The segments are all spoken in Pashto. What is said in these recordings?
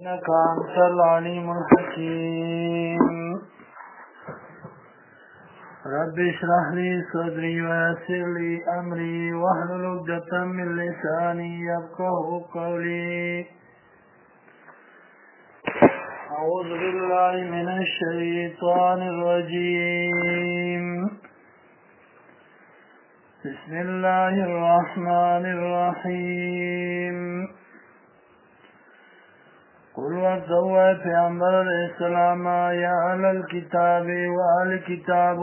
إنك أنت العليم الحكيم رب اشرح لي صدري ويسر لي أمري واحلل عقدة من لساني يفقهوا قولي أعوذ بالله من الشيطان الرجيم بسم الله الرحمن الرحيم قل ورتوا پیغمبر علیہ السلام یا اهل الكتاب واهل الكتاب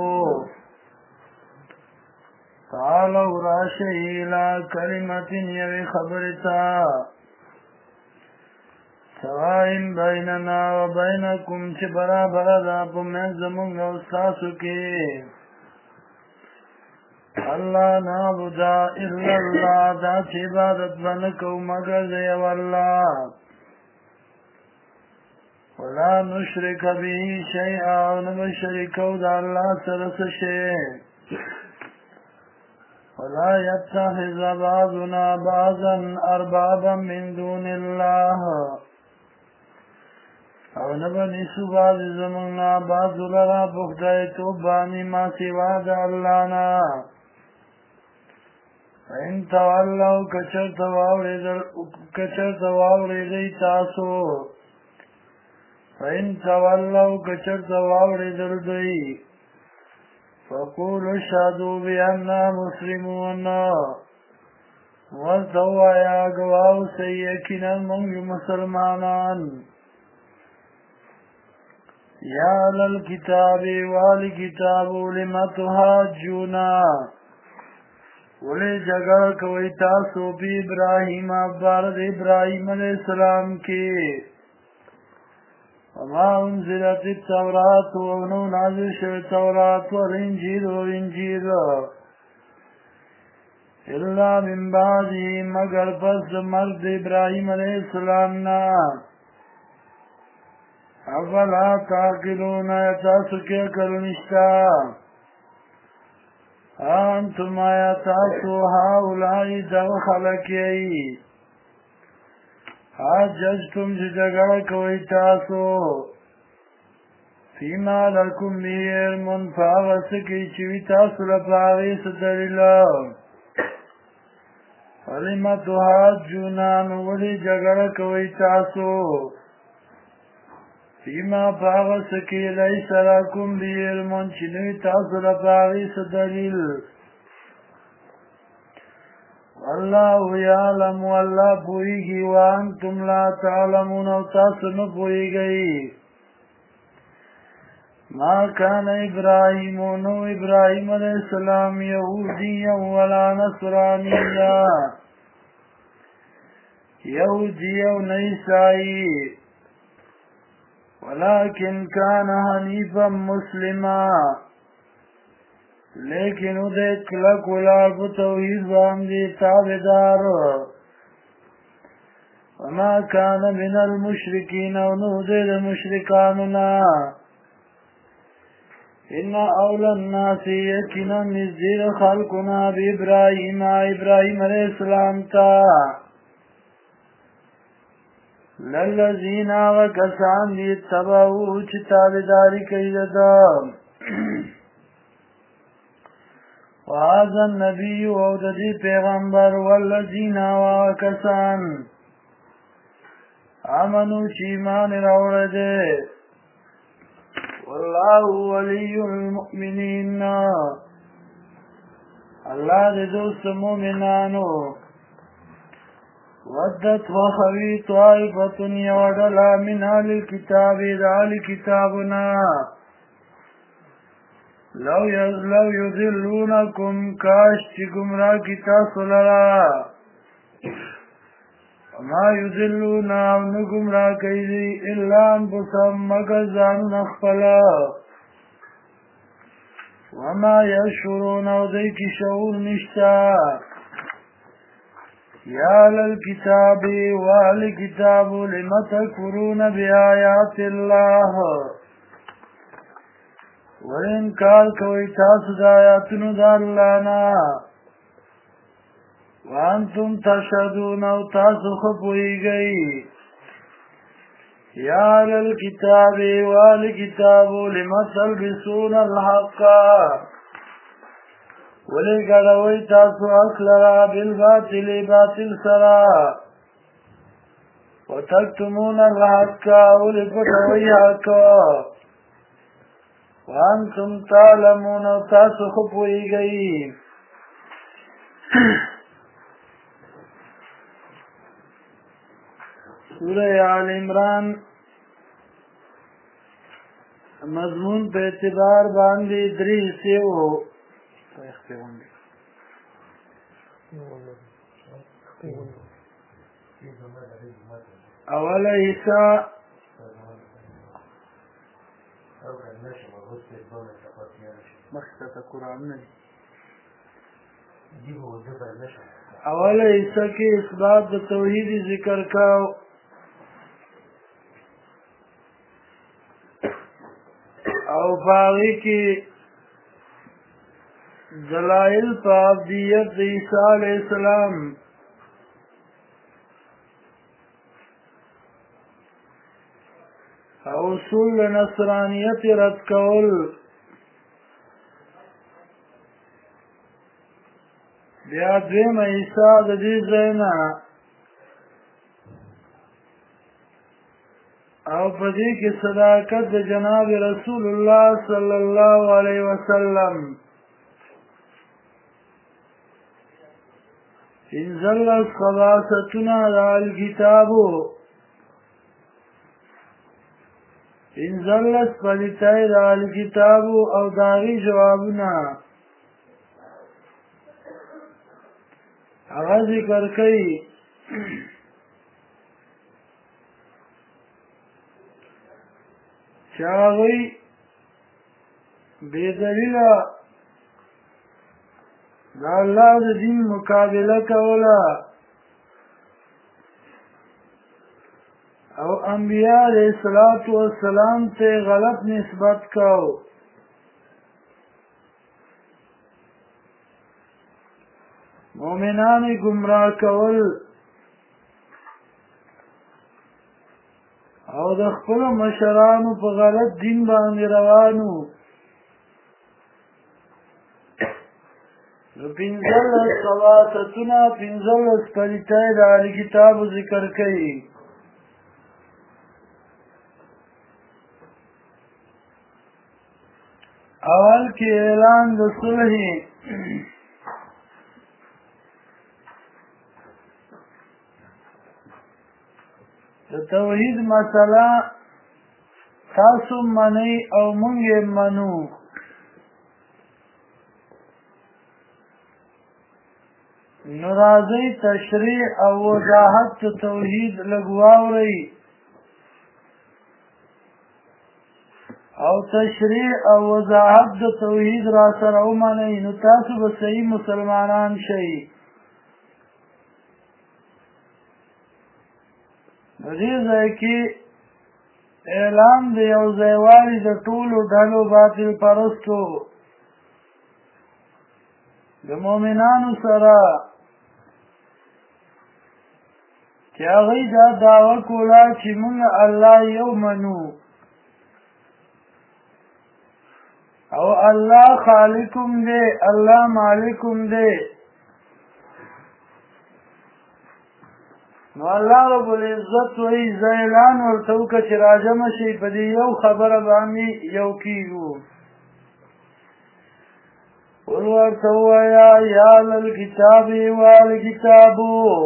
تعالوا راشئ الى كلمة یوی خبرتا سواء بیننا و بینکم چه برابر دا پمین زمونگ استاسو کی اللہ نعبد الا اللہ دا چه عبادت بنکو مگر دیو اللہ ولا نشرك به شيئا ونبشركو دا الله سرس شيء ولا يتخذ بعضنا بعضا أربابا من دون الله او نبنسو بعض زمنا بعض لرا بخدایتو بانی ما سوا دا اللہنا فإن تولوا کچر تواوری دی تاسو فإن تولوا كشر تواوري دردي فقولوا اشهدوا بأننا مسلمون والتوا يا قواو سيكنا من مسلمانان يا للكتاب والكتاب لما تهاجونا ولي جگڑ کوئی تاسو بی ابراہیم بارد ابراہیم علیہ السلام کی وما انزلت التوراة ونو نازل شو التوراة والانجيل والانجيل إلا من بعده مگر پس مرد ابراهيم عليه السلام نا افلا تعقلون يتاسو کیا کرنشتا انتم يتاسو هؤلاء دو خلقی حاججتم جگڑ کوئی تاسو فیما لکم بی علمون فاغسکی چوی تاسو لپاغیس دلیل ولیمتو حاجونان ولی جگڑ کوئی تاسو فیما فاغسکی لیس لکم بی علمون چنوی تاسو لپاغیس دلیل والله يعلم والله پوئیگی وانتم لا تعلمون و تاسو نپوئیگی ما كان ابراهيم نو ابراهيم عليه السلام يهوديا ولا نصرانيا يهوديا ونيسائي ولكن كان حنيفا مسلما لیکن او دے کلک ولار پا توحید باندی تابدار وما کان من المشرکین و نو دے مشرکاننا ان اولا الناس یکنا نزدیر خلقنا بی ابراہیم علیہ السلام تا للذین آغا کسان دی تباو چی تابداری کئی دا وهذا النبي ووددي پیغمبر والذين وكسان آمنوا چیمان راورده والله ولي المؤمنين الله دے دوست مومنانو ودت وخوی طائفة یودلا من آل الكتاب دعال كتابنا لو یذلونکم کاش چی گمراہ کی تاسو لرا وما یذلون او نگمراہ کئی دی الا انفسهم مگر زانون اخفلا وما یشعرون او دی کی شعور نشتا یا للکتاب واہل کتاب لم تکفرون بآیات اللہ وانکار کوئی تاسو دا آیاتونو دا اللہ نا وانتم تشهدون او تاسو خپوئی گئی یا اهل الكتاب والکتاب لم تلبسون الحق ولی ګډوئ تاسو حق لره بالباطل باطل سره وتكتمون الحق ولی پټوئ حق وانتم تعلمون تاسو خو پوهیږئ. سورہ آل عمران مضمون په اعتبار باندې درې حصې وو. اوله حصہ اوله حصہ کې اثبات د توحید ذکر کاو. او باغی کی دلائل پا عبدیت عیسیٰ علیہ السلام او اصول نصرانیت رد کول بیا دویم عیسیٰ د دې ځاینا او پدې کې صداقت د جناب رسول الله صلی الله علیه وسلم انزل خلاصتنا على الكتاب انزل فلتای على الكتاب او داغي جوابنا هغه ذکر کوي چاوی بیدلیلا دا اللہ دا دین مقابلہ کولا او انبیاء علیہ السلام تے غلط نسبت کو مومنان گمراہ کول او د خپل مشرانو په غلط دین باندې روانو. نو پنځلس خلاصتونه پنځلس پلیتای د اهل کتابو ذکر کوي. اول کې اعلان د صلح د توحید مسله تاسو منئ او مونږ یې منو. نو راځئ تشریح او وضاحت د توحید لږ واورئ او تشریح او وضاحت د توحید را سره ومنئ نو تاسو به صحیح مسلمانان شئ. دې ځای کې اعلان د یو ځایوالي د ټولو ډلو باطل پرستو د مؤمنانو سره چې هغوی دا دعوه کوله چې موږ الله یو منو او الله خالقم دی الله مالکم دی. نو الله رب العزت وی زیلان ورته وکړه چې راجمع شي په دې یو خبره باندې یو کیږو. قل ورته ووایه یا اهل الکتاب والکتاب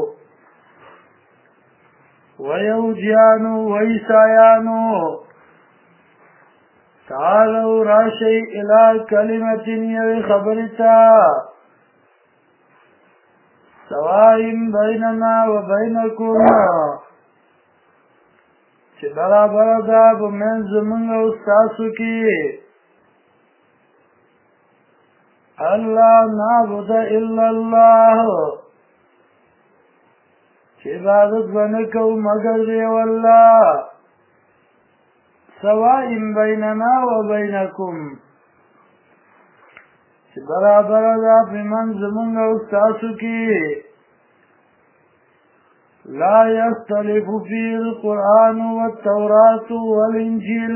ویهودیانو وعیسایانو تعالوا راشئ الی کلمة یوې خبرې ته سوائم بیننا و بینکم چې برابر ده په منځ زموږ او ستاسو کې الله نعبد الا الله چې عبادت ونه کوو مگر دی والله سوائم بیننا و بینکم چې برابر ده په منځ زموږ او ستاسو کې لا يختلف فيه القرآن والتوراة والإنجيل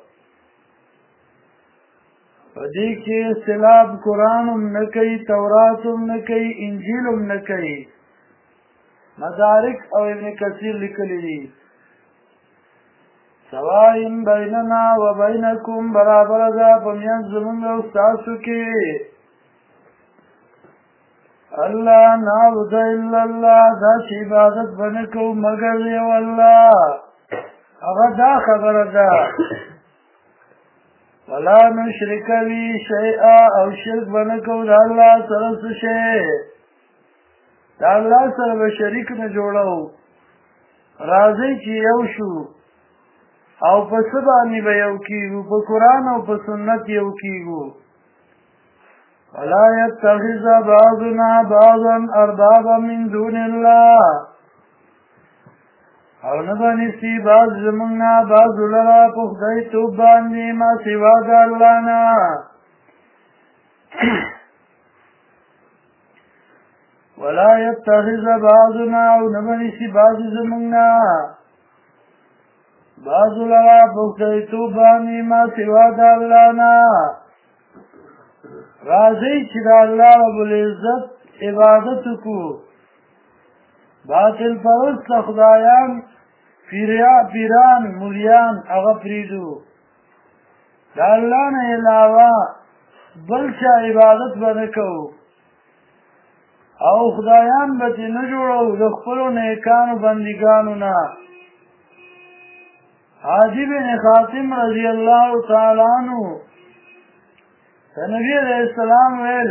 فدې کې اختلاف قرآن هم نه کوي تورات هم نه کوي انجیل هم نه کوي مدارک او ابن کثیر لیکلي دي سواء بیننا و بینکم برابر ده په میانځ زموږ او ستاسو کې الله نعبد الا الله دا چې عبادت بنه کوو مگر یو الله هغه دا خبره ده ولا نشرک به شیئا او شرک بنه کوو د الله سره څه شی د الله سره به شریک نه جوړو راځئ چې یو شو او په څه باندې به یو کېږو په قرآن او په سنت یو کېږو ولا يتخذ بعضنا بعضا اربابا من دون الله او نه بنیسي بعض زمونږ نه بعضو لره په خدای توب باندې ما سوا د الله نه ولا يتخذ بعضنا او نه بنیسي بعض زمونږ نه بعضو لره په خدای توب باندې ما سوا د الله نه راځئ چې د الله رب العزت عبادت وکړو باطل پرست خدایان پیران مولیان هغه پرېږدو د الله نه علاوه بل چا عبادت به نه کوو او خدایان به ترې نه جوړو د خپلو نیکانو بندګانو نه حاجی بن خاتم رضی الله تعالی عنہ نبی علیہ السلام ویل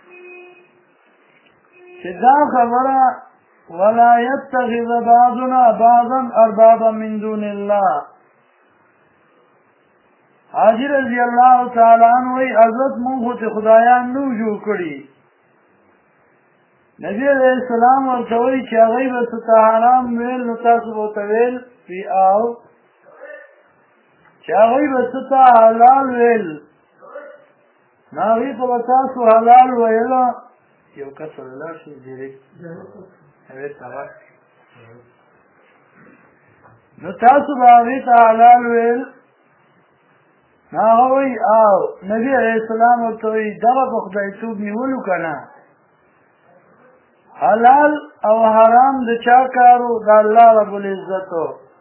چې دا خبره ولا يتخذ بعضنا بعضا اربابا من دون الله حاجی رضی الله تعالی عنہ وی حضرت مونږ خو خدایان نو جوړ کړي نبی علیہ السلام ورته وی چې هغه به څه حرام ویل نو تاسو ورته ویل وی او چې هغه به څه حلال ویل ناغی تو تاسو حلال ویلا یو کس حلال شي ډیرکټ اوی سوا نو تاسو باندې حلال ویل ناوی او نبی علیہ السلام ورته دغه په خدای توب نیولو کنه حلال او حرام د چا کارو د الله رب العزت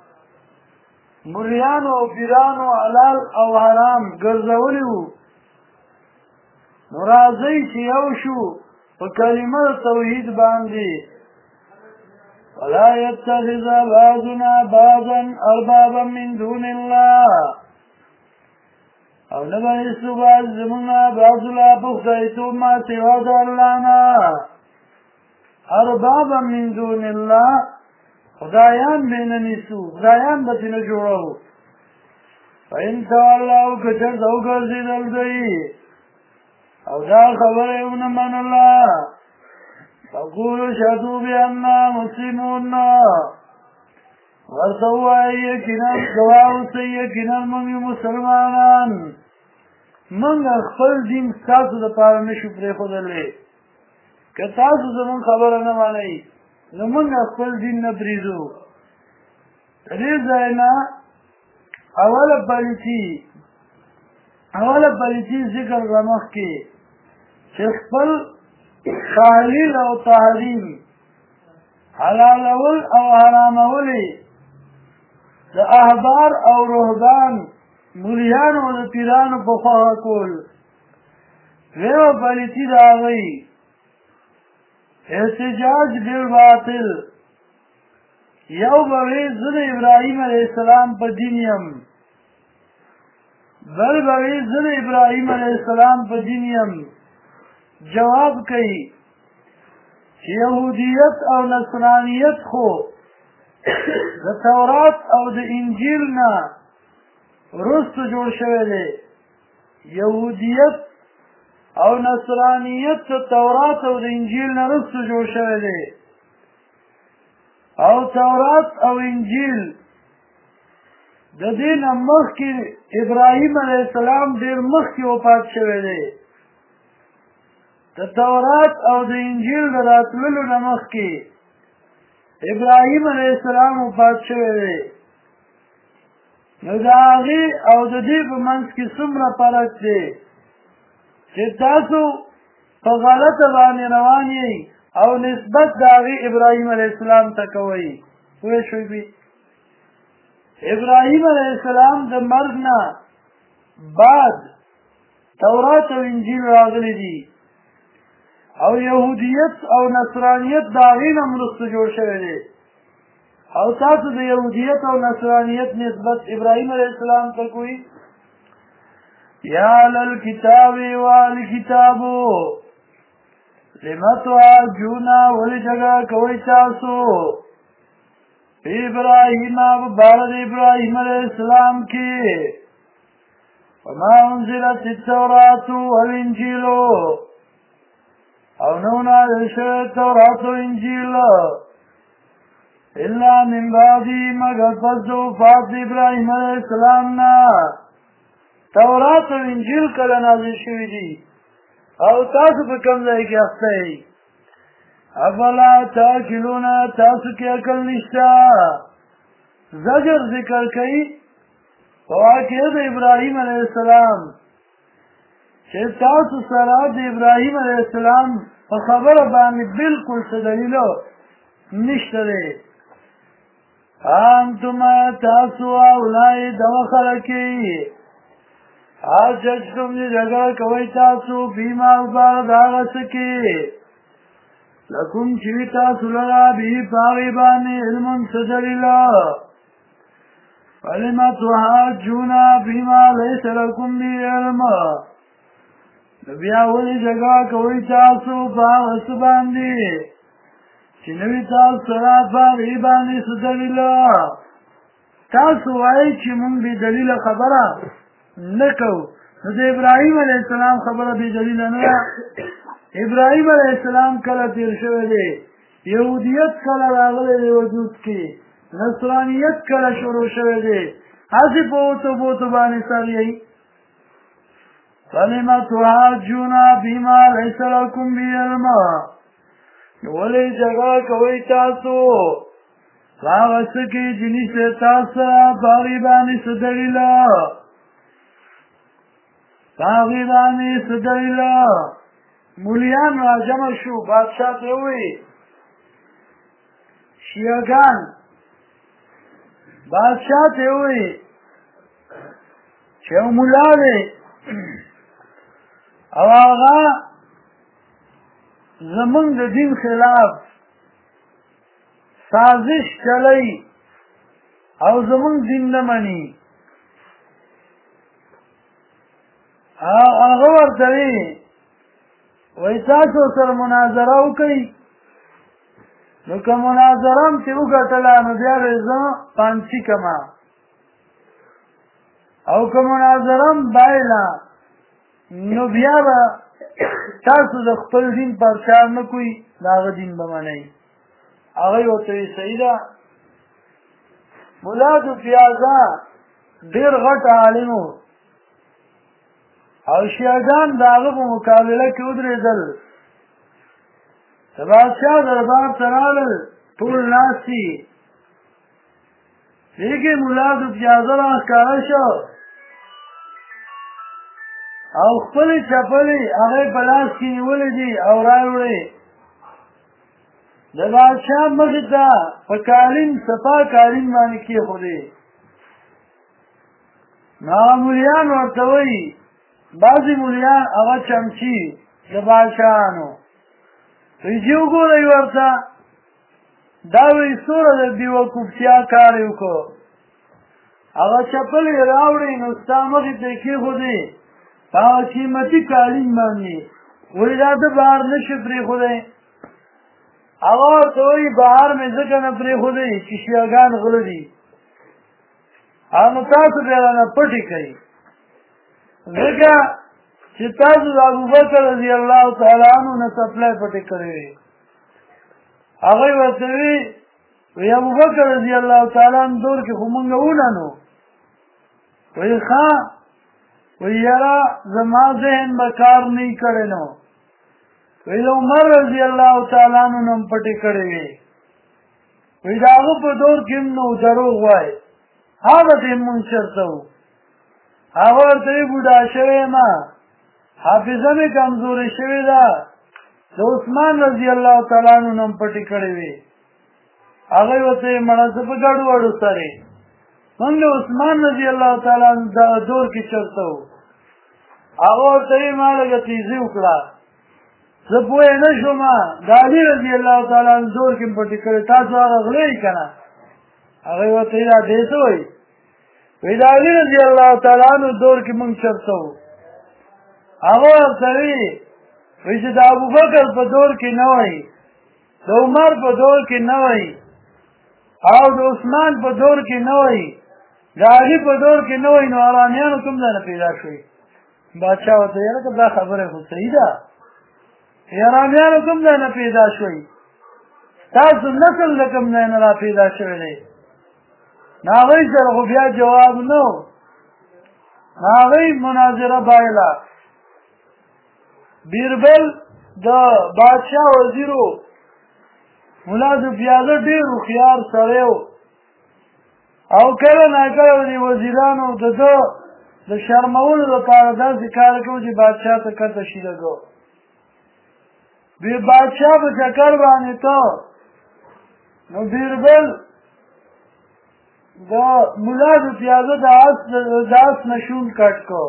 مریانو او پیرانو حلال او حرام ګرځولي وو نو راځئ چې یو شو په کلمه توحید باندې ولا يتخذ بعضنا بعضا اربابا من دون الله او نه بنیسو بعض زمونږ بعضو لا په خدای توب ما سوا د الله نه اربابا من دون الله خدایان به نه نیسو خدایان به ترې نه جوړو فإن تولوا که چېرته وګرځېدل دوی او دا خبره ونه منله فقولوا اشهدوا بأننا مسلمون ورته ووایئ یقینا ګواه اوسئ یقینا موږ یو مسلمانان موږ خپل دین ستاسو دپاره نشو پرېښودلی که تاسو زموږ خبره نه منئ نو موږ خپل دین نه پرېږدو د دې ځای نه اوله پلیتي ذکر را مخکې چې خپل تحلیل او تحریم حلالول او حرامول د احبار او رهبان مولیانو او د پیرانو په خوا کول یو پلیتي د هغوی احتجاج بالباطل یو به وی زه د ابراهیم علیه السلام په دین یم بل به وی زه د ابراهیم علیه السلام په دین یم جواب کوي چې یهودیت او نصرانیت خو د تورات او د انجیل نه وروسته جوړ شوی دی یهودیت او نصرانیت د تورات او د انجیل نه وروسته جوړ شوی دی او تورات او انجیل د دې نه مخکې ابراهیم علیه السلام ډېر مخکې وفات شوی دی د تورات او د انجیل د راتللو نه مخکې ابراهیم علیه السلام وفات شوی دی نو د هغې او د دې په منځ کې څومره فرق دی چې تاسو په غلطه باندې روان یئ او نسبت د هغې ابراهیم علیه السلام ته کوئ پوه شوئ ابراهیم علیه السلام د مرګ نه بعد تورات او انجیل راغلی دي او یهودیت او نصرانیت د هغې نه وروسته جوړ شوی دی او تاسو د یهودیت او نصرانیت نسبت ابراهیم علیه السلام ته کوئ یا اهل الکتاب والکتابو لم تحاجون ولې جګړه کوئ تاسو ابراهیم بارد ابراهیم علیه السلام کی وما انزلت التوراة والانجیل او نو نازل شوی تورات و انجیل الا من بعدی مگر پس د وفات ابراهیم علیه السلام نه تورات و انجیل کله نازل شوي دي او تاسو په کوم ځای کې اخته یئ افلا تاکلون تاسو کې عقل نشته زجر ذکر کوي په واقعه د ابراهیم علیه السلام چې تاسو سره د ابراهیم علیه السلام په خبره باندې بالکل څه دلیل نشته دی انتم تاسو اولای دغه خلک حاججتم چې جګړه کوئ تاسو بیما وباره د هغه څه کې لکم چې وي تاسو لره به په هغې باندې علم څه دلیل فلم تحاجون بما ليس لكم به علم بیا ولې جګړه کوئ تاسو په هغه څه باندې چې نه وي تاسو سره په هغې باندې څه دلیل تاسو وایئ چې موږ بې دلیله خبره نه کوو نو د ابراهیم علیه السلام خبره بې دلیله نه ده ابراهیم علیه السلام کله تیر شوی دی یهودیت کله راغلی دی وجود کې نصرانیت کله شروع شوی دی هسې په اوتو بوتو باندې سر یئ فلم تحاجون بما ليس لكم به علم ولې جګړه کوئ تاسو په هغه څه کې چې نشته تاسو سره په هغې باندې څه دلیل په هغې باندې څه دلیل مولیان راجمع شو بادشاه ته ووایي شیعهګان بادشاه ته ووایي چې یو ملا دی او هغه زمونږ د دین خلاف سازش چلی او زمونږ دین نه مني هغه ورته وایي وایي تاسو سره مناظره وکړئ نو که مناظره هم چې وګټله نو بیا به زه پانسي کړمه او که مناظره هم بایله نو بیا به تاسو د خپل دین پرچار نه کوئ د هغه دین به منئ هغوی ورته وایي صحیح ده ملا د پیازه ډېر غټ عالم و او شیعهګان د هغه په مقابله کې ودرېدل د بادشاه دربار ته راغلل ټول ناست دي دې کې ملا د پیازه راښکاره شو او خپلې چپلې هغې په لاس کې نیولې دي او راوړې د بادشاه مخې ته په کالین صفا کالین باندې کېښودې نو هغه مولیان ورته وایي بعضې مولیان هغه چمچي د بادشاهانو وایي چې وګورئ ورته دا وایي څومره د بېوقوفتیا کار یې وکړو هغه چپلې راوړې نو ستا مخې ته یې کېښودې په هغه قیمتي کالین باندې وایي دا ته بهر نه شي پرېښودی هغه ورته وایي بهر مې ځکه نه پرېښودی چې شیعهګان غله دي نو تاسو بیا رانه پټې کوئ ځکه چې تاسو د ابوبکر رضی الله تعالی عنه نه سپلای پټې کړې وې هغوی ورته وایي ابوبکر رضی الله تعالی عنه دور کې خو مونږ وننو وایي ښه وایي یاره زما ذهن به کار نه یې کړی نو وایي د عمر رضی الله تعالی عنه نه هم پټې کړې وې وی د هغه په دور کې هم نو دروغ وایي هغه ته یې مونږ چېرته وو هغه ورته وایي بوډا شوی یم حافظه مې کمزورې شوې ده د عثمان رضی الله تعالی عنه نه هم پټې کړې وې هغه یې ورته وایي مړه زه په ګډو وډو سره موږ د عثمان رضی الله تعالی عنه دغه دور کې چېرته وو هغه ورته وایي ما لږه تیزي وکړه زه پوه نه شوم د علي رضی الله تعالی عنه دور کې پټې کړې تاسو هغه غلئ که نه هغه یې ورته وایي دا دې څه وایي وایي د علي رضی الله تعالی عنه دور کې موږ چېرته وو هغه ورته وایي چې د ابوبکر په دور کې نه وایي د عمر په دور کې نه وایي او د عثمان په دور کې نه وایي د علي په دور کې نه وایي نو ارامیانو کوم ځای نه پیدا شوي بادشاه ورته یاره که دا خبره خو صحیح ده ارامیانو کوم ځای نه پیدا شوي تاسو نسل د کوم ځای نه را پیدا شوی دی نو هغوی سره خو بیا جواب نه و نو هغوی مناظره بایله بیربل د بادشاه وزیرو ملا زفیاضه ډېر هوښیار سړی و او کله ناکله د وزیرانو د ده د شرمولو لپاره داسې کار کوي چې بادشاه ته کته شي لګو بادشاه په چکر باندې ته نو بیربل د ملا زفیاضه د آس نه شون کټ کو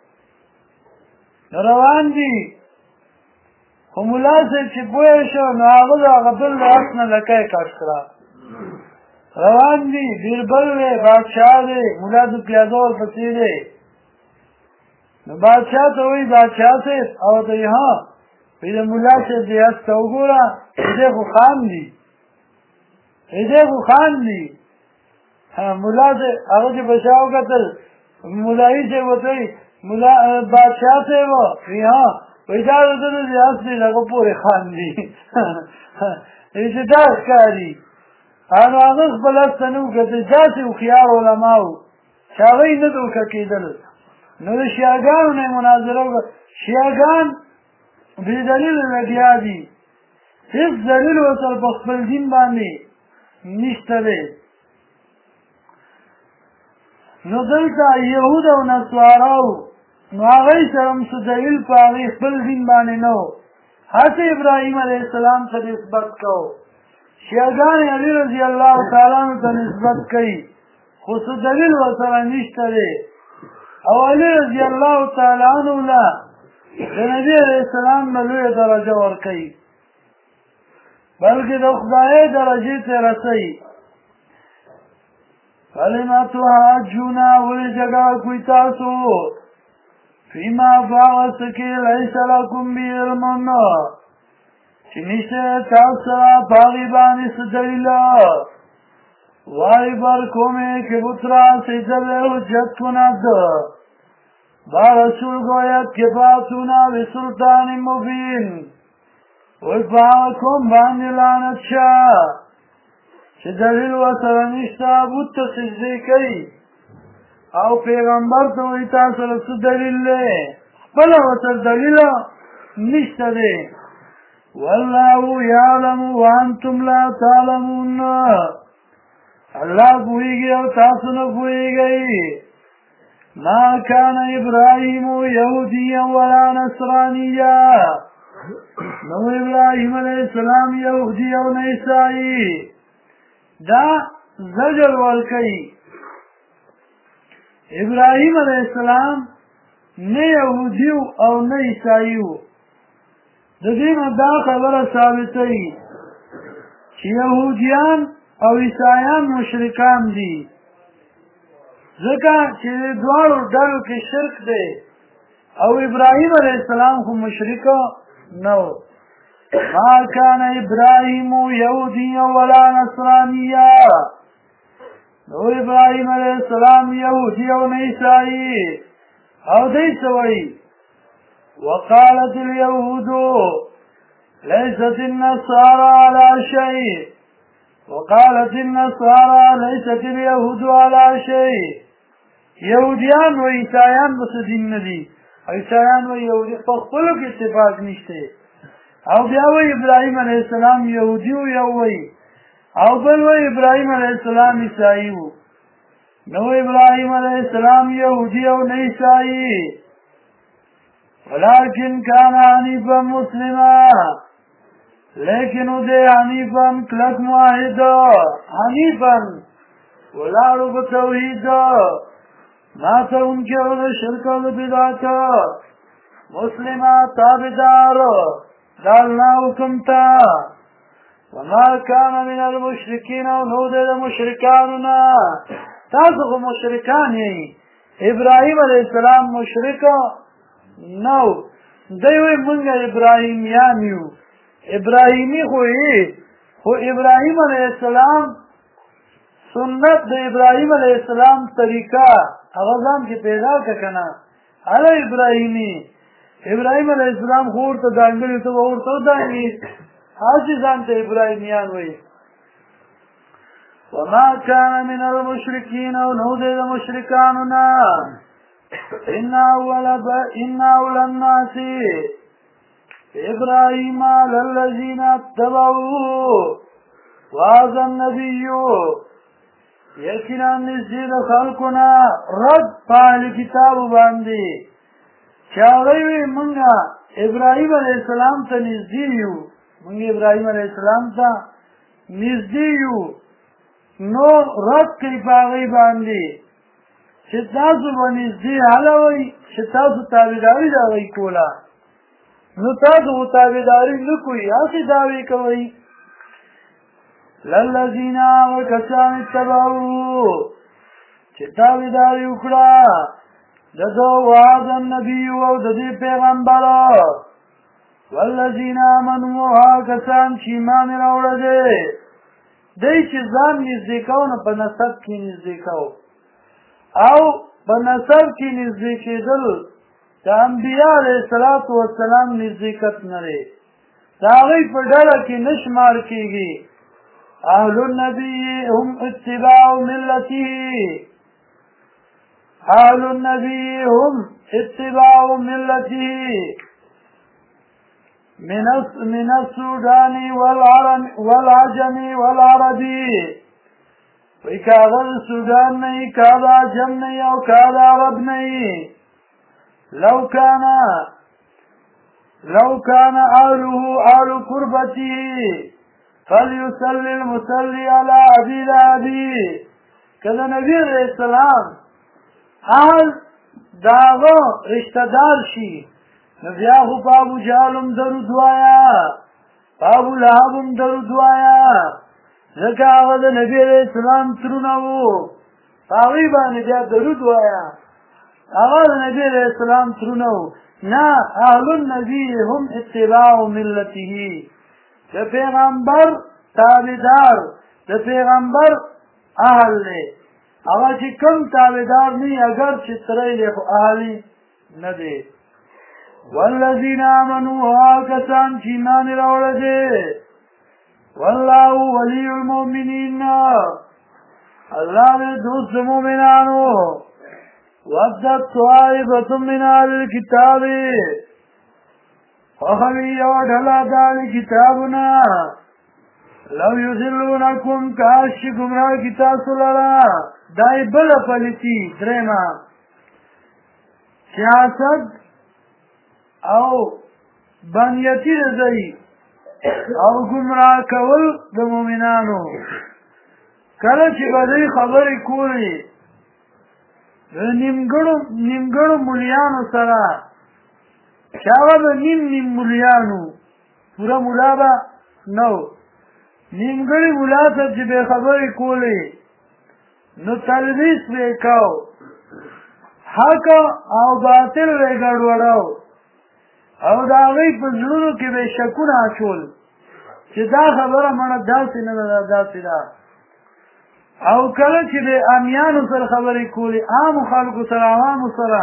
روان دي خو ملا صاحب چې پوه شو نو هغه د هغه بل د آس نه لکۍ کټ کړه روان دي بیربل دی بادشاه دی ملا زفیاضه ورپسې دی نو بادشاه ته وایي بادشاه صاحب او ته یې ها وایي د ملا صاحب دې آس ته وګوره دې خو خان دي دې خو خان دي ملا صاحب هغه چې په شا وکتل ملایي صاحب ورته وایي بادشاه صاحب وایي ها وایي دا د ده د آس دی هغه پورې خان دي چې دا ښکاري نو هغه خپل آس ته نه وکتل داسې هوښیار علما وو چې هغوی نه دوکه کېدل نو د شیعهګانو نه یې مناظره وکړه شیعهګان بې دلیله لګیا دي هېڅ دلیل ورسره په خپل دین باندې نشته دی نو دلته یهود او نصاراو نو هغوی سره هم څه دلیل په هغې خپل دین باندې نه و هسې ابراهیم علیه السلام ته نسبت کو شیعهګان علي رضی الله تعالی عنه ته نسبت کوي خو څه دلیل ورسره نشته دی او علي رضی الله تعالی عنه له د نبي علیه السلام نه لویه درجه ورکوي بلکې د خدایۍ درجې ته رسوي فلم تحاجون ولې جګړه کوئ تاسو فیما باغ څه کې لیس لکم به علم چې نشته تاسو سره په هغې باندې څه دلیل وای بر کومه که بطرا سیدل حجت کند با رسول گوید که باتونا به سلطان مبین وی با کم باندې لعنت شه چې دلیل ورسره نشته بت ته سجدې کوي او پیغمبر ته وایي تا سره څه دلیل دی خپله ورسره دلیل نشته دی والله یعلم وانتم لا تعلمون الله پوهیږي او تاسو نه پوهیږئ ما کان ابراهیم یهودیا ولا نصرانیا نو ابراهیم علیه السلام یهودی او نه عیسائی دا زجر ورکوي ابراهیم علیه السلام نه یهودی او نه عیسائی و د دې نه دا خبره ثابتوي چې یهودیان او عیسایان مشرکان دي ځکه چې دواړو ډلو کې شرک دی او ابراهیم علیه السلام خو مشرک نه و ما کان ابراهیم یهودیا ولا نصرانیا نو ابراهیم علیه السلام یهودی او نه عیسائی او دی څه وایي وقالت اليهود ليست النصارى على شيء وقالت النصارى ليست اليهود على شيء يهوديان و عیسایان بس دین ندي عیسایان و یهودی په خپلو کې اتفاق نشته او بیا وایي ابراهیم علیه السلام یهودي و یا وایي او بل و ابراهیم علیہ السلام عیسائی و نو ابراهیم علیہ السلام یهودی او نه عیسائی ولكن كان حنیفا مسلما لیکن دے حنیفا کلک معاہد حنیفا ولارو بتوحید ما تا انکے ود شرک و بدعت مسلما تابدار دالنا حکمتا وما كان من المشركين ونود المشركاننا تاسو مشرکان یې ابراهیم علیہ السلام مشرک نو دوی مونږ ابراهیمیان یو ابراهیمی خو ابراهیم علیہ السلام سنت د ابراهیم علیہ السلام طریقہ هغه ځان کې پیدا کړه علی ابراهیمی ابراهیم علیہ السلام خور ته دانګلی ته ورته دانګلی حاجی ځان ته ابراهیمیان وایي وما كان من المشركين ونود المشركاننا إن أولى الناس إبراهيم للذين اتبعوه وهذا النبي يكنا نزيد خلقنا رد فعل كتاب باندي شاغيوي منغا إبراهيم عليه السلام تنزديو منغا إبراهيم عليه السلام تنزديو نو رد کئی پاغی باندی چه تاسو بنزدی حلوی چه تاسو تابداری داغی کولا نو تاسو تابداری نکوی آسی داوی کوئی للذین وکسان اتبعو چه تابداری اکڑا ددو وعاد النبی و ددی پیغمبر والذین آمنوا کسان چیمان روڑده دی چې ځان نږدې کوو نو په نسب کې نږدې کوو او په نسب کې نږدې کېدل د انبیا علیه الصلاة والسلام نزدېکت نه دی د هغوی په ډله کې نه شمار کېږي اهل النبي هم اتباع ملته اهل النبي هم اتباع ملته من السودان والعجم والعربي وكذا السودان نهي كذا عجم نهي او كذا عرب نهي لو كان أهله أهل قربته فليصلي المصلي على أبي لأبي كذا نبي عليه السلام أهل داغو رشتدار شي نبیاخو پابو جالم درود وایا پابو لحبم درود وایا زکا آغا دا نبی علیہ السلام تروناو پاوی بانی بیا درود وایا آغا دا نبی علیہ السلام تروناو نا اهل النبی هم اتباع ملته دا پیغمبر تابدار دا پیغمبر اهل لے آغا چی کم تابدار نی اگر چی ترائی لیخو اهلی ندے والذین آمنوا آکسان چیمان راوڑده واللہ ولی المؤمنین اللہ دے دوست مومنانو ودت طائبت من آل الكتاب وخوی وڈھلا دال کتابنا لو یذلونکم کاش گمراہ کتاب سلارا دائی بل پلیتی دریما سیاست او بنیتی رضی او گمراه کول د مومنانو کله چې بدی خبرې کولی د نیمګړو مولیانو سره چې هغه د نیم مولیانو پوره مولا به نه و نیمګړي مولا ته چې به خبرې کولی نو تلبیس به یې کو حق او باطل به یې ګډوډاو او د هغوی په زړونو کې به شکونه اچول چې دا خبره مړه داسې نه ده داسې ده او کله چې د امیانو سره خبرې کولې عامو خلکو سره عوامو سره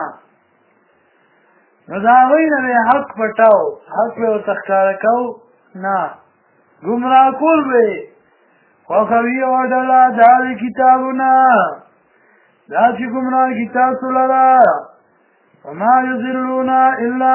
نو د هغوی نه به حق پټاو حق به ورته ښکاره کو نه ګمراه کول به یې خوښوي یوه ډله دا د کتابونه دا چې ګمراه کتاب سولره وما يضلون الا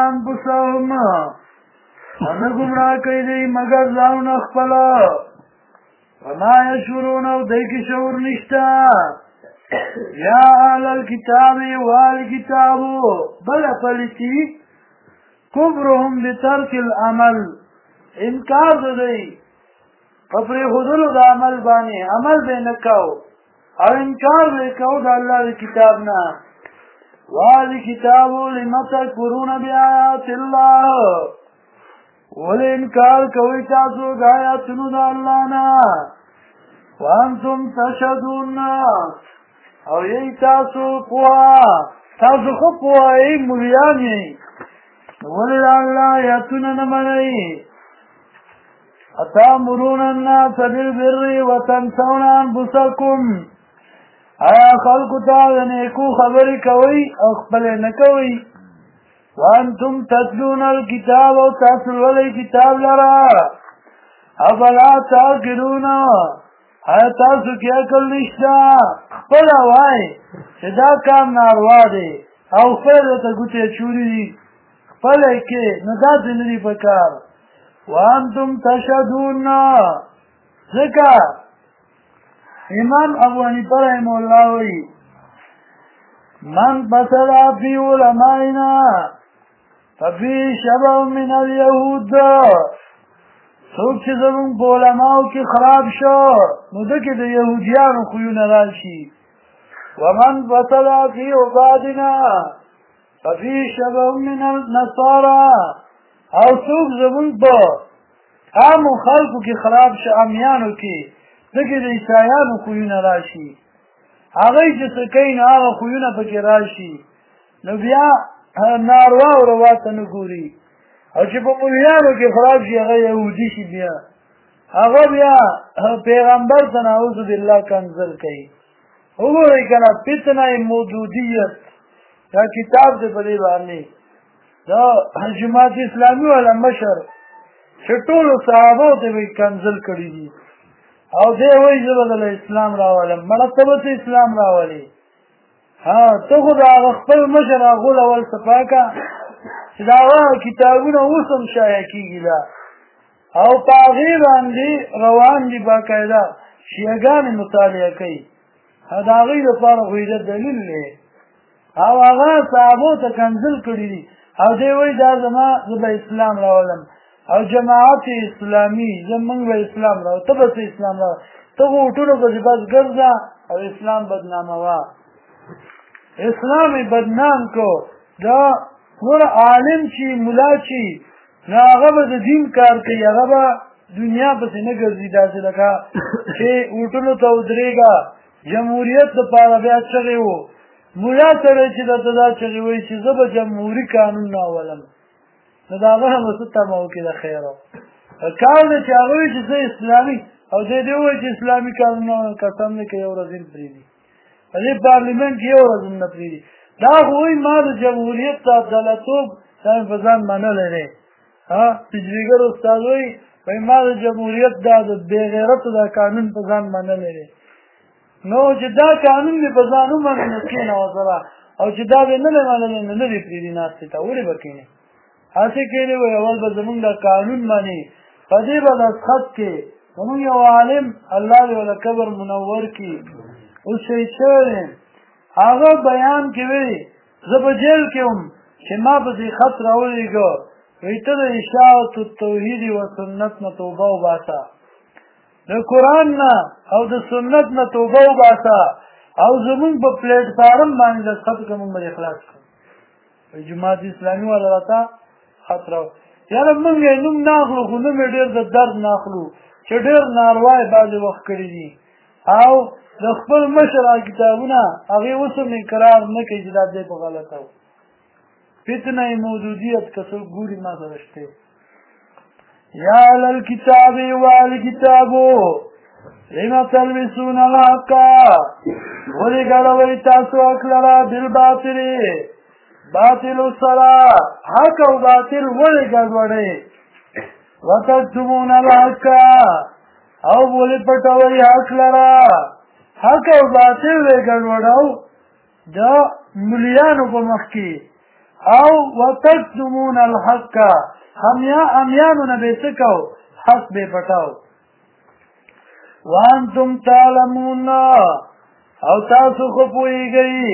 انفسهم انا گمراہ کئی دی مگر ځان خپل وما يشعرون او دیکی شعور نشتا یا اهل الكتاب والکتابو بلا پلیتی کفرهم بترک العمل انکار دی پپری خودلو دا عمل بانی عمل بے نکاو او انکار بے کاو دا اللہ دی کتابنا والی کتابو لما تکفرون بیآیات اللہ ولی انکار کوئی تاسو دا آیاتنو دا اللہ نا وانتم تشهدون او یی تاسو پوها تاسو خو پوها ای مولیان یی ولی اللہ آیاتنو نمانی اتامرون الناس بالبر وتنسون انفسکم آیا خلقو تا نیکو خبری کوي او خپل نه کوي وانتم تتلون الكتاب او تاسو ولې کتاب لرا افلا تعقلون آیا تاسو کې عقل نشته خپل وای چې دا کار ناروا دی او خپل ته ګوتې چوری دي خپل کې نه دا ځنې پکار وانتم تشهدون ذکر امام ابو حنیفه رحمه الله وی من بصر فی علمائنا ففی شبه من اليهود سوک چې زمون په علماو کې خراب شو نو دکې د یهودیانو خویونه راشي ومن بصر فی عبادنا ففی شبه من النصارى او سوک زمون په عامو خلقو کې خراب شو امیانو کې دغه د عیسایانو خویونه راشي هغه چې سکین هغه خویونه پکې راشي نو بیا ناروا او رواته نه ګوري او چې په مولیانو کې خراب شي هغه يهودي شي بیا هغه بیا پیغمبر ته نعوذ بالله کنزل کوي وګورئ کنه فتنه موجودیت دا کتاب دې په دې باندې دا جماعت اسلامي ولا مشر چې ټول صحابه ته کنزل کړی دي او دی وای زبل اسلام راولم مرتبه اسلام راولي ها ته خو دا خپل مشر غول اول صفاکا دا کتابونه اوسم شایع کیږي دا او پاغي باندې روان دي باقاعده شیعاګان مطالعه کوي دا غي لپاره غوړه دلیل نه او هغه صحابو ته کنزل کړی دي او دی وای دا زما اسلام راولم او جماعت اسلامی زمنګ و اسلام راو ته به اسلام راو ته وټونو به بس ګرځا او اسلام بدنامه وا اسلام بدنام کو دا ور عالم چی مولا چی هغه به د دین کار کوي هغه به دنیا په نه ګرځي داسې لکه چې وټونو ته ودرېګا جمهوریت لپاره بیا چغې وو مولا سره چې دا چغې وای چې زه به جمهوریت قانون نه ولم نو دا هغه مسته مو کې د خیرو کار دې چې هغه چې اسلامي او دې وایي چې اسلامي قانون قسم نه کوي او رزين پریدي دې پارلیمنت کې او رزين نه پریدي دا وایي ما د جمهوریت ته عدالتوب ځان فزان منل لري ها تجریګر استاد وایي ما د جمهوریت د بے غیرت د قانون فزان منل لري نو چې دا قانون دې فزانو منل کې نه وځره او چې دا به نه منل نه لري پریدي نه ستاسو وړي بکینه هسه کېږي وای اول به زمونږ د قانون باندې په دې باندې خط کې زمونږ یو عالم الله دې ول قبر منور کی او شي چې هغه بیان کوي زبجل کوم چې ما په دې خط راولېګو وي ته د اشاعت التوحید او سنت نه توبه او باسا د قران نه او د سنت نه توبه او باسا او زمونږ په پلیټ فارم باندې د خط کوم باندې اخلاص کوي جماعت اسلامي ولا راته خطر یاره موږ نوم ناخلو خو نوم ډېر د درد ناخلو چې ډېر ناروای بعضې وخت کړي دي او د خپل مشر کتابونه هغې اوس هم انقرار نه کوي چې دا دی په غلطه و فتنه موجودیت که څوک ګوري ما سره شته یا اهل الکتاب والکتابو لم تلبسون الحق ولې ګډوئ تاسو حق لره بالباطل باطل الصلاة حق و باطل ولی گڑوڑی وتکتمون الحق او بولی پټوي حق لرا حق او باطل وی گڑوڑو دا مليانو په مخ کې او وتکتمون الحق امیانو نه به څکو حق به پټاو وانتم تعلمون او تاسو خو پوهیږئ.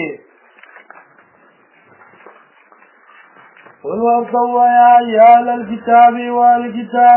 قل ورته ووایه یا اهل الکتاب والکتاب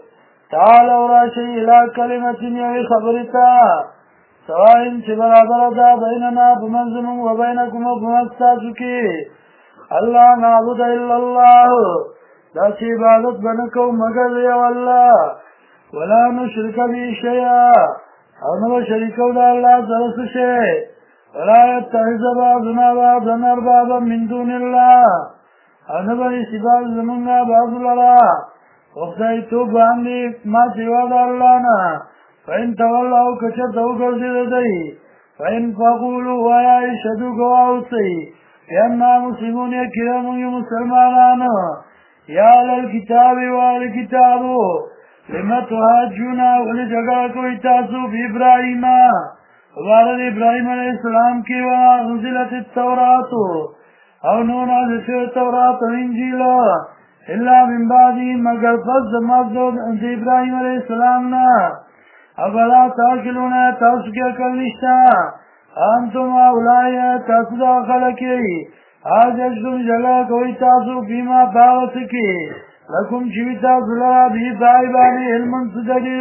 تعالوا راشئ الی کلمة یوې خبرې ته سواء چې برابره ده بیننا په منځ موږ و بینکم او په منځ ستاسو کې الله نعبد الا الله داسې عبادت به نه کوو مګر یو الله ولا نشرک به شیئا او نه به شریکو د الله سره څه شی ولا یتخذ بعضنا بعضا اربابا من دون الله او نه به نیسي بعض زمونږ بعض لره په خدای توب باندې ما سوا د الله نه فإن تولوا کچرته وګرځېده دی فإن فقولوا وایه اشهدوا ګواه اوسئ بأننا مسلمون یقینا موږ مسلمانان یا اهل الکتاب والکتاب لم تحاجون ولې جګړه کوئ تاسو بإبراهیم په باره د ابراهیم علیه السلام کې وانزلت التورات او نو نازل شوی تورات او انجیل الا من بعدی مگر پس د مرګ د ابراهیم علیه السلام نه افلا تاکلون تاسو کې عقل نشته انتم اولای تاسو دا خلک یې حاجتون جګړه کوئ تاسو فیما باوس کې لکم چې وي تاسو لره بې ځای باندې علم څه دلیل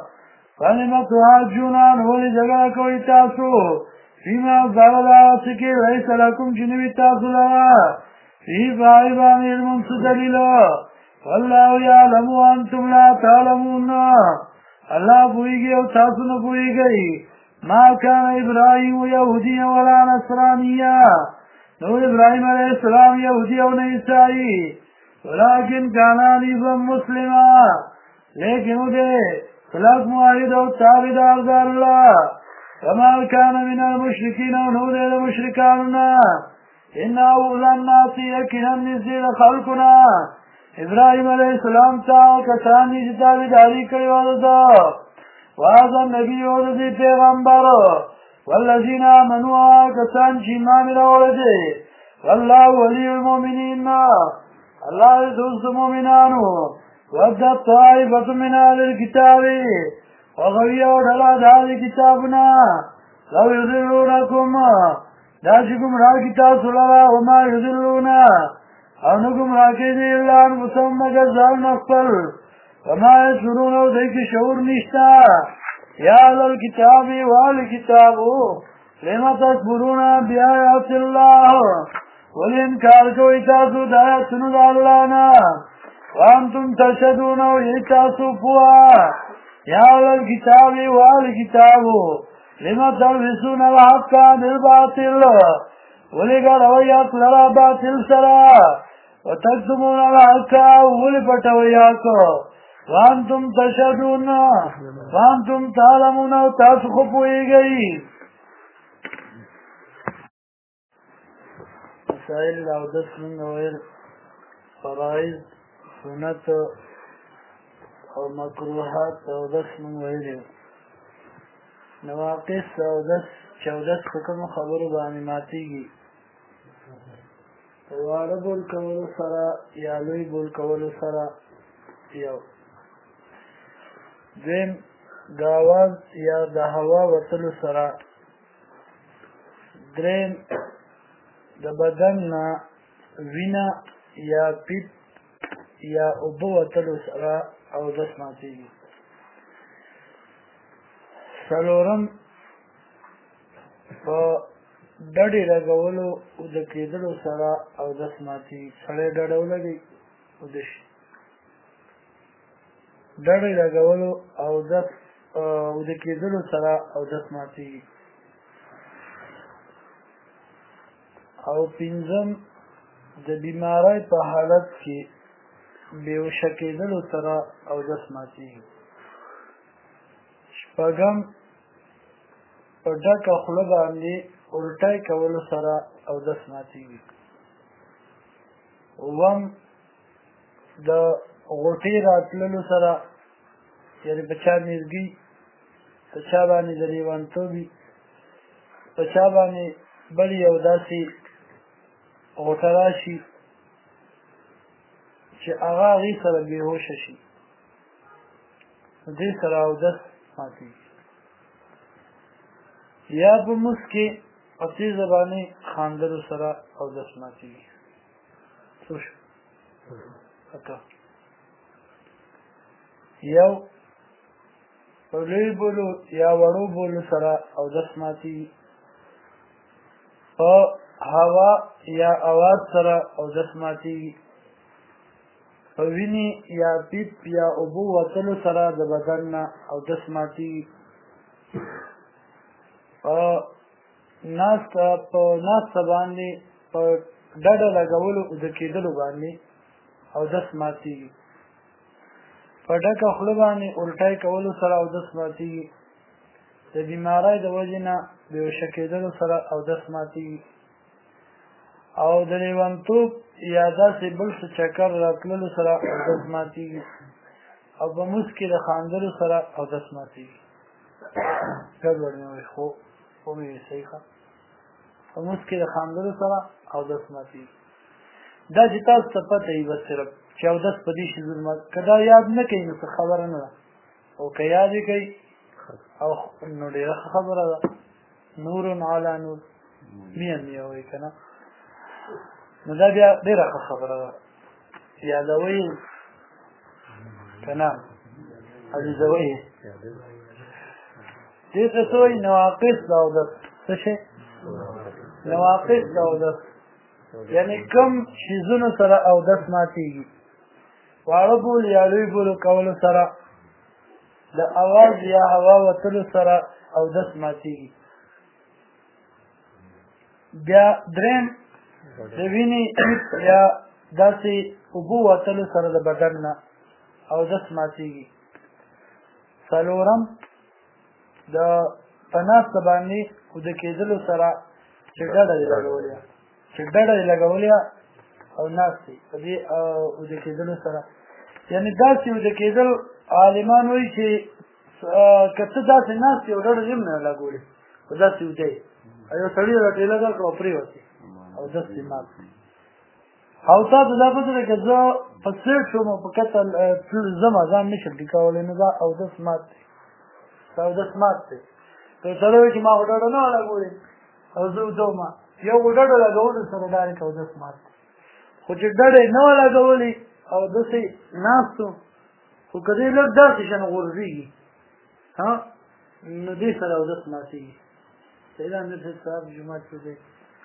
فلم تحاجون ولې جګړه کوئ تاسو فیما باوس کې لیس لکم چې نه وي تاسو لره بې ځای باندې علم څه دلیل والله یعلم وانتم لا تعلمون الله پوهیږي او تاسو نه پوهیږئ ما كان ابراهیم یهودیا ولا نصرانیا نو ابراهیم علیه السلام یهودی او نه عیسائی ولكن كان حنیفا مسلما لیکن او دې خلاف موحد او تابعدار د الله وما كان من المشرکین او نو دې د مشرکانو نه ان اول الناس یقینا نزل خلقنا ابراهیم علیه السلام ته کسان چې تابعداري کوي ورته وهذا النبي ورته پیغمبر والذین آمنوا کسان چې ایمان راوړل دي والله ولي المؤمنین الله دوست مؤمنانو ودت طائفة من اهل الكتاب وغویو ډله د اهل کتابنا لو یضلونکم دا چې ګمراه کړي تاسو لره وما یضلون او نه ګمراه کوي الا انفسهم مگر ځان خپل وما یشعرون او دوی کې شعور نشته یا اهل الکتاب والکتاب لم تکفرون بآیات الله ولې انکار کوئ تاسو د آیاتونو د الله نه وانتم تشهدون او یې تاسو پوه یا اهل الکتاب والکتاب لم تلبسون الحق بالباطل ولې ګډوئ حق لره باطل سره وتکتمون الحق ولې پټوئ حق وانتم تشهدون وانتم تعلمون او تاسو خو پوهیږئ. مسائل اودس موږ ویل فرایض سنت او مکروهات اودس موږ ویل نواقص اودس چې اودس په کومو خبرو باندې ماتېږي په واړه بول کولو سره یا لوی بول کولو سره یو دویم د اواز یا د هوا وتلو سره دریم د بدن نه وینه یا پیپ یا اوبه وتلو سره اودس ماتېږي. څلورم په ډډې لګولو اوده کېدلو سره اودس ماتېږي. سړی ډډه ولګوي اوده شي. ډډې لګولو اودس اوده کېدلو سره اودس ماتېږي. او پنځم د بیماری په حالت کې بېهوشه کېدلو سره اودس ماتېږي. شپږم په ډکه خوله باندې الټی کولو سره اودس ماتېږي. اووم د غوټې راتللو سره یعنې په چا نیزګي په چا باندې د لیونتوب وي په چا باندې بل یو داسې غوټه راشي چې هغه هغې سره بېهوشه شي نو دې سره اودس ماتېږي. یا په موس کې په تیزه باندې خاندلو سره اودس ماتېږي. څه شو؟ یو په لوی بولو یا وړو بولو سره اودس ماتېږي. په هوا یا اواز سره اودس ماتېږي. په وینې یا پیپ یا اوبو وتلو سره د بدن نه اودس ماتېږي. په ناسته باندې په ډډه لګولو اوده کېدلو باندې اودس ماتېږي. په ډکه خوله باندې الټی کولو سره اودس ماتېږي. د بیمارۍ د وجې نه بېهوشه کېدلو سره اودس ماتېږي. او د لیونتوب یا داسې بل څه چکر راتللو سره اودس ماتېږي. او په موس کې د خاندلو سره اودس ماتېږي. ګډوډ مې وایي خو ومې صحیح ښه. په موس کې د خاندلو سره اودس ماتېږي. دا چې تاسو ته پته وي بس صرف چې اودس په دې شیزونو مات که دا یاد نه کوي نو څه خبره نه ده، او که یاد یې کوي او نو ډېره ښه خبره ده. نور علی نور مې وایي که نه، نو دا بیا ډېره ښه خبره ده. یادوئ که نه عزیزوئ دې ته څه وایي؟ نواقص د اودس. څه شی؟ نواقص د اودس، یعنې کوم شیزونو سره اودس ماتېږي. واړه بول یا لوی بولو کولو سره، د اواز یا هوا وتلو سره اودس ماتېږي. بیا درېم د وینې یا داسې اوبو وتلو سره د بدن نه اودس ماتېږي. څلورم د په ناسته باندې اوده کېدلو سره چې ډډه دې لګولې او ناستې په دې اوده کېدلو سره، یعنې داسې اوده کېدل عالمان وایي چې که ته داسې ناست یې او ډډه دې هم نه لګولې خو داسې اوده یې یو سړي را ټېله درکړه او پرېوتې او داسې مات. او تا ته دا پته ده که زه په سیټ شوم او په کتل ځم ځان نه شم ټیکولی نو دا اودس مات دی. دا اودس مات دی. که سړی وایي چې ما خو ډډه نه وه لګولې او زه اوده وم، یو خو ډډه لګولو سره ډایرکټ اودس مات دی. خو چې ډډه یې نه وه لګولې او داسې ناست و خو که دی لږ داسې شنه غورځېږي نو دې سره اودس ماتېږي. صحیح امیر صاحب جومات کې دی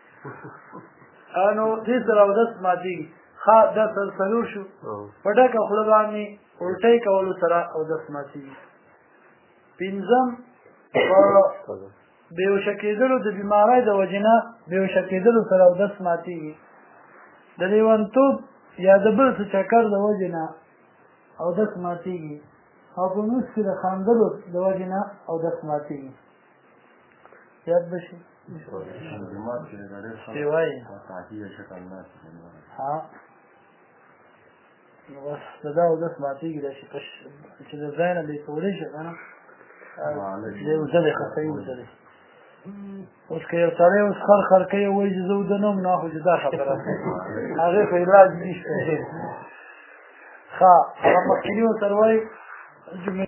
نو دې سره اودس ماتېږي. دا څلور شو. په ډکه خوله باندې الټۍ کولو سره اودس ماتېږي. پنځم په بېهوشه کېدلو د بیمارۍ د وجې نه بېهوشه کېدلو سره اودس ماتېږي. د لیونتوب یا د بل څه چکر د وجې نه اودس ماتېږي. او په موس کې د خاندلو د وجې نه اودس ماتېږي. یاد به شي چې وایي نو بس د دا اودس ماتېږي. دا چې د ځای نه بېتولی شي که نه دی اوده دی ښه صحیح اوده دی. اوس که یو سړی اوس خر کوي او وایي چې زه اوده نه وم نو خو جدا خبره ده، هغې خو علاج نشته. ښه هغه مخکیني ورسره وایي